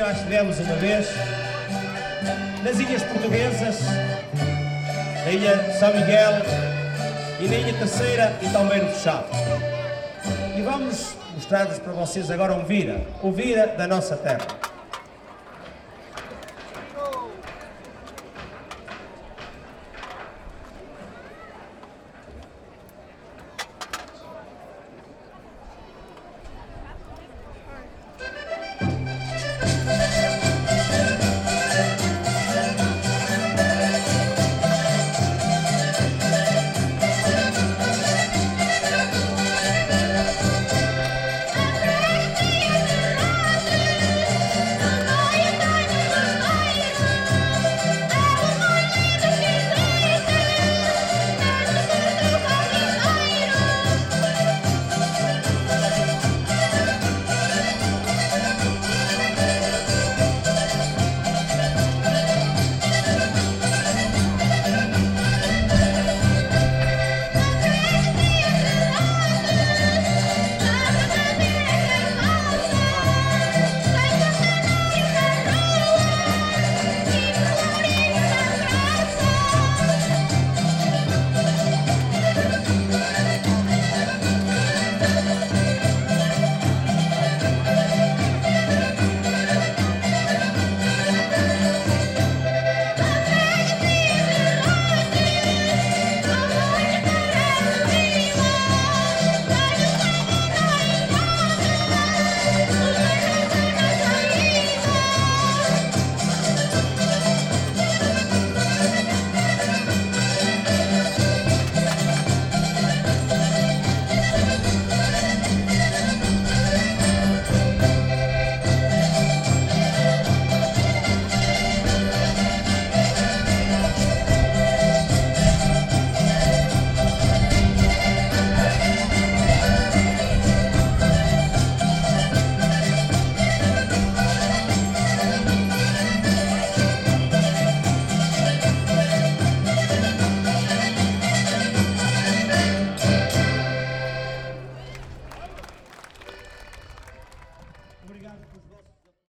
já estivemos uma vez nas Ilhas Portuguesas, na Ilha de São Miguel e na Ilha Terceira e também no Fechado. E vamos mostrar-vos para vocês agora o Vira da nossa terra.